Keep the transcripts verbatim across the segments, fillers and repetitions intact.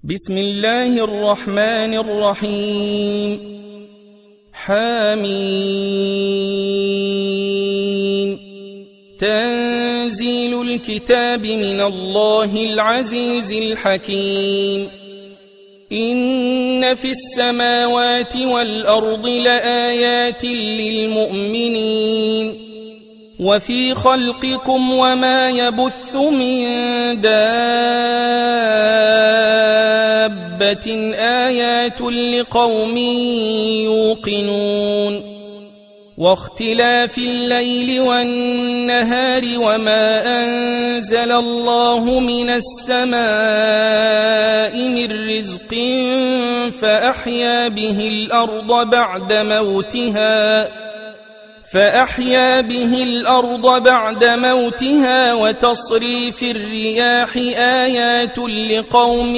بسم الله الرحمن الرحيم. حميم. تنزيل الكتاب من الله العزيز الحكيم. إن في السماوات والأرض لآيات للمؤمنين وفي خلقكم وما يبث من دابة آيات لقوم يوقنون واختلاف الليل والنهار وما أنزل الله من السماء من رزق فأحيا به الأرض بعد موتها فأحيا به الأرض بعد موتها وتصريف الرياح آيات لقوم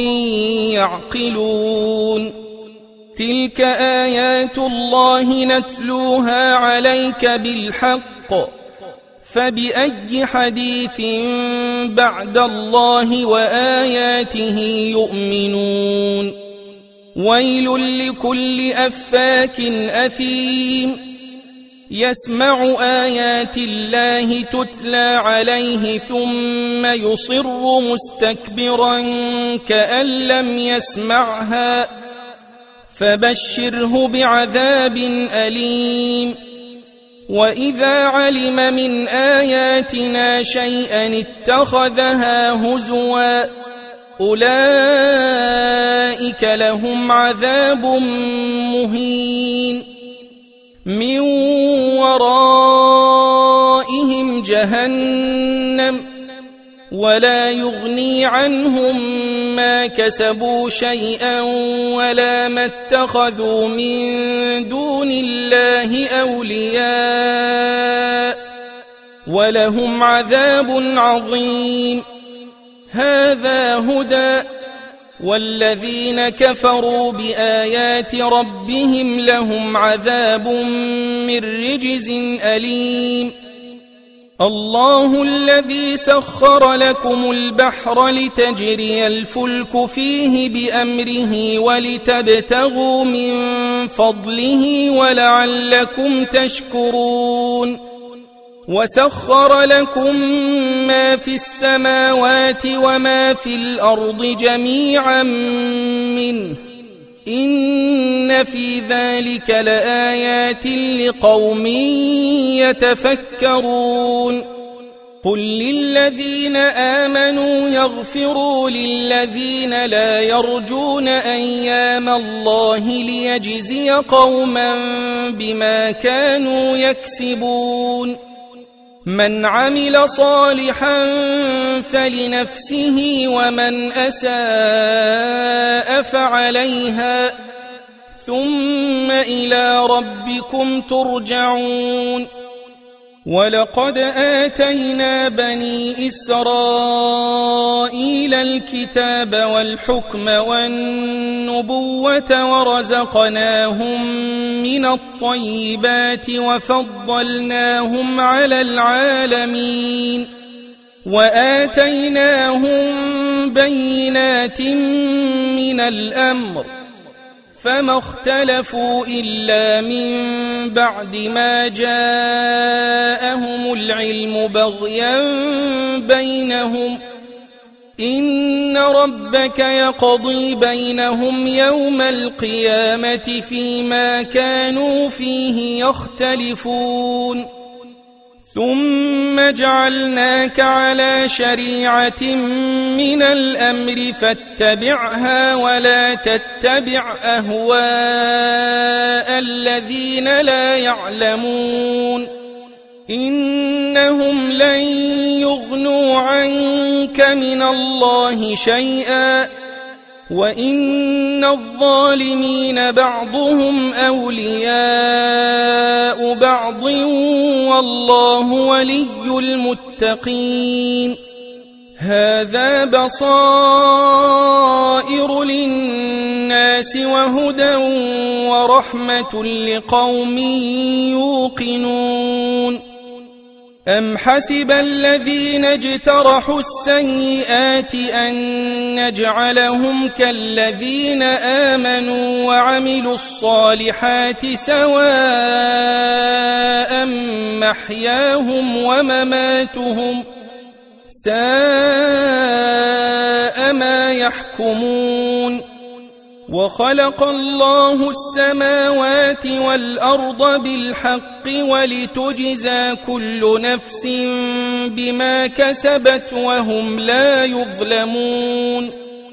يعقلون تلك آيات الله نتلوها عليك بالحق فبأي حديث بعد الله وآياته يؤمنون ويل لكل أفاك أثيم يسمع آيات الله تتلى عليه ثم يصر مستكبرا كأن لم يسمعها فبشره بعذاب أليم وإذا علم من آياتنا شيئا اتخذها هزوا أولئك لهم عذاب مهين من ورائهم جهنم ولا يغني عنهم ما كسبوا شيئا ولا ما اتخذوا من دون الله أولياء ولهم عذاب عظيم هذا هدى والذين كفروا بآيات ربهم لهم عذاب من رجز أليم الله الذي سخر لكم البحر لتجري الفلك فيه بأمره ولتبتغوا من فضله ولعلكم تشكرون وسخر لكم ما في السماوات وما في الأرض جميعا منه إن في ذلك لآيات لقوم يتفكرون قل للذين آمنوا يغفروا للذين لا يرجون أيام الله ليجزي قوما بما كانوا يكسبون من عمل صالحا فلنفسه ومن أساء فعليها ثم إلى ربكم ترجعون ولقد آتينا بني إسرائيل الكتاب والحكم والنبوة ورزقناهم من الطيبات وفضلناهم على العالمين وآتيناهم بينات من الأمر فما اختلفوا إلا من بعد ما جاءهم العلم بغيا بينهم إن ربك يقضي بينهم يوم القيامة فيما كانوا فيه يختلفون ثم جعلناك على شريعة من الأمر فاتبعها ولا تتبع أهواء الذين لا يعلمون إنهم لن يغنوا عنك من الله شيئا وإن الظالمين بعضهم أولياء بعض والله ولي المتقين هذا بصائر للناس وهدى ورحمة لقوم يوقنون أم حسب الذين اجترحوا السيئات أن نجعلهم كالذين آمنوا وعملوا الصالحات سواء محياهم ومماتهم ساء ما يحكمون وخلق الله السماوات والأرض بالحق ولتجزى كل نفس بما كسبت وهم لا يظلمون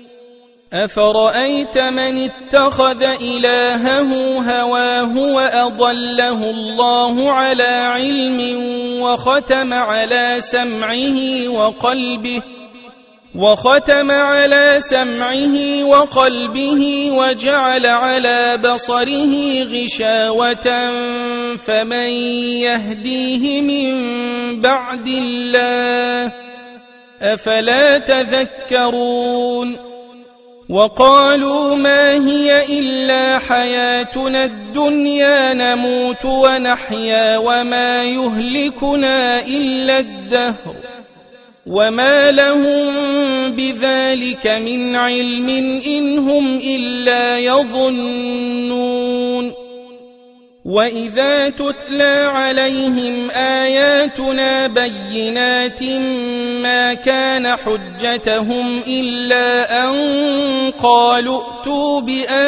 أفرأيت من اتخذ إلهه هواه وأضله الله على علم وختم على سمعه وقلبه وختم على سمعه وقلبه وجعل على بصره غشاوة فمن يهديه من بعد الله أفلا تذكرون وقالوا ما هي إلا حياتنا الدنيا نموت ونحيا وما يهلكنا إلا الدهر وما لهم بذلك من علم إن هم إلا يظنون وإذا تتلى عليهم آياتنا بينات ما كان حجتهم إلا أن قالوا ائتوا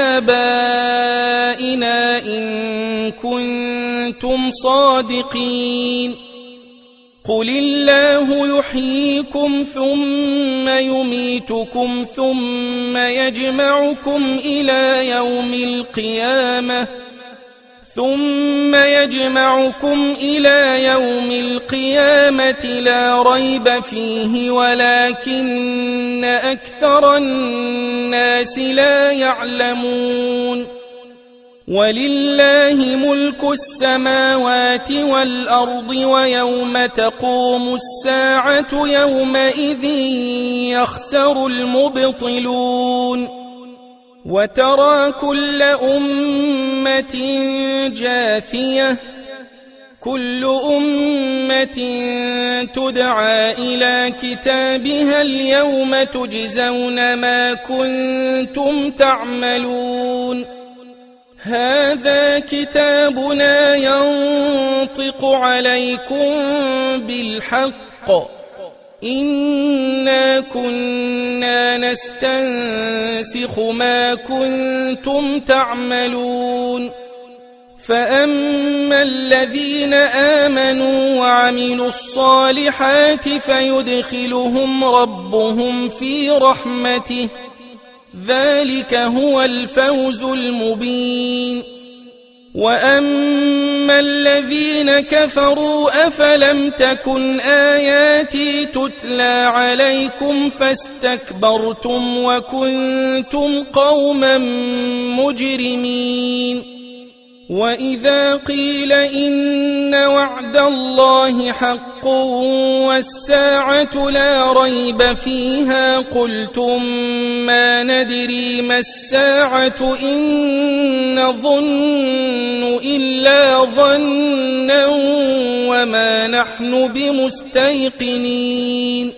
بآبائنا إن كنتم صادقين قل الله يحييكم ثم يميتكم ثم يجمعكم إلى يوم القيامة ثم يجمعكم إلى يوم القيامة لا ريب فيه ولكن أكثر الناس لا يعلمون ولله ملك السماوات والأرض ويوم تقوم الساعة يومئذ يخسر المبطلون وترى كل أمة جاثية كل أمة تدعى إلى كتابها اليوم تجزون ما كنتم تعملون هذا كتابنا ينطق عليكم بالحق إنا كنا نستنسخ ما كنتم تعملون فأما الذين آمنوا وعملوا الصالحات فيدخلهم ربهم في رحمته ذلك هو الفوز المبين وأما الذين كفروا أفلم تكن آياتي تتلى عليكم فاستكبرتم وكنتم قوما مجرمين وإذا قيل إن وعد الله حق والساعة لا ريب فيها قلتم ما ندري ما الساعة إن نظن إلا ظنا وما نحن بمستيقنين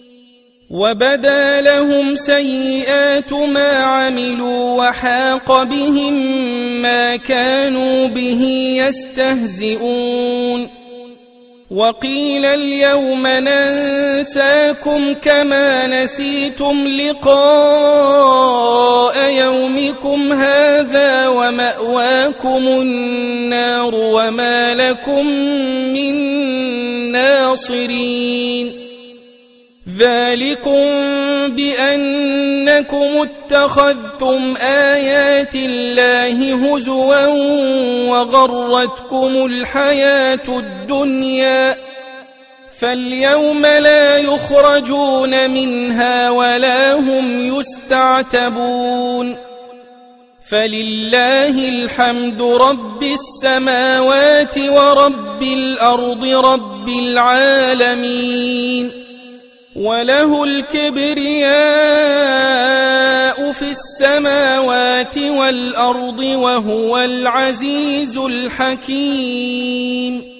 وبدا لهم سيئات ما عملوا وحاق بهم ما كانوا به يستهزئون وقيل اليوم ننساكم كما نسيتم لقاء يومكم هذا ومأواكم النار وما لكم من ناصرين ذلكم بأنكم اتخذتم آيات الله هزوا وغرتكم الحياة الدنيا فاليوم لا يخرجون منها ولا هم يستعتبون فلله الحمد رب السماوات ورب الأرض رب العالمين وله الكبرياء في السماوات والأرض وهو العزيز الحكيم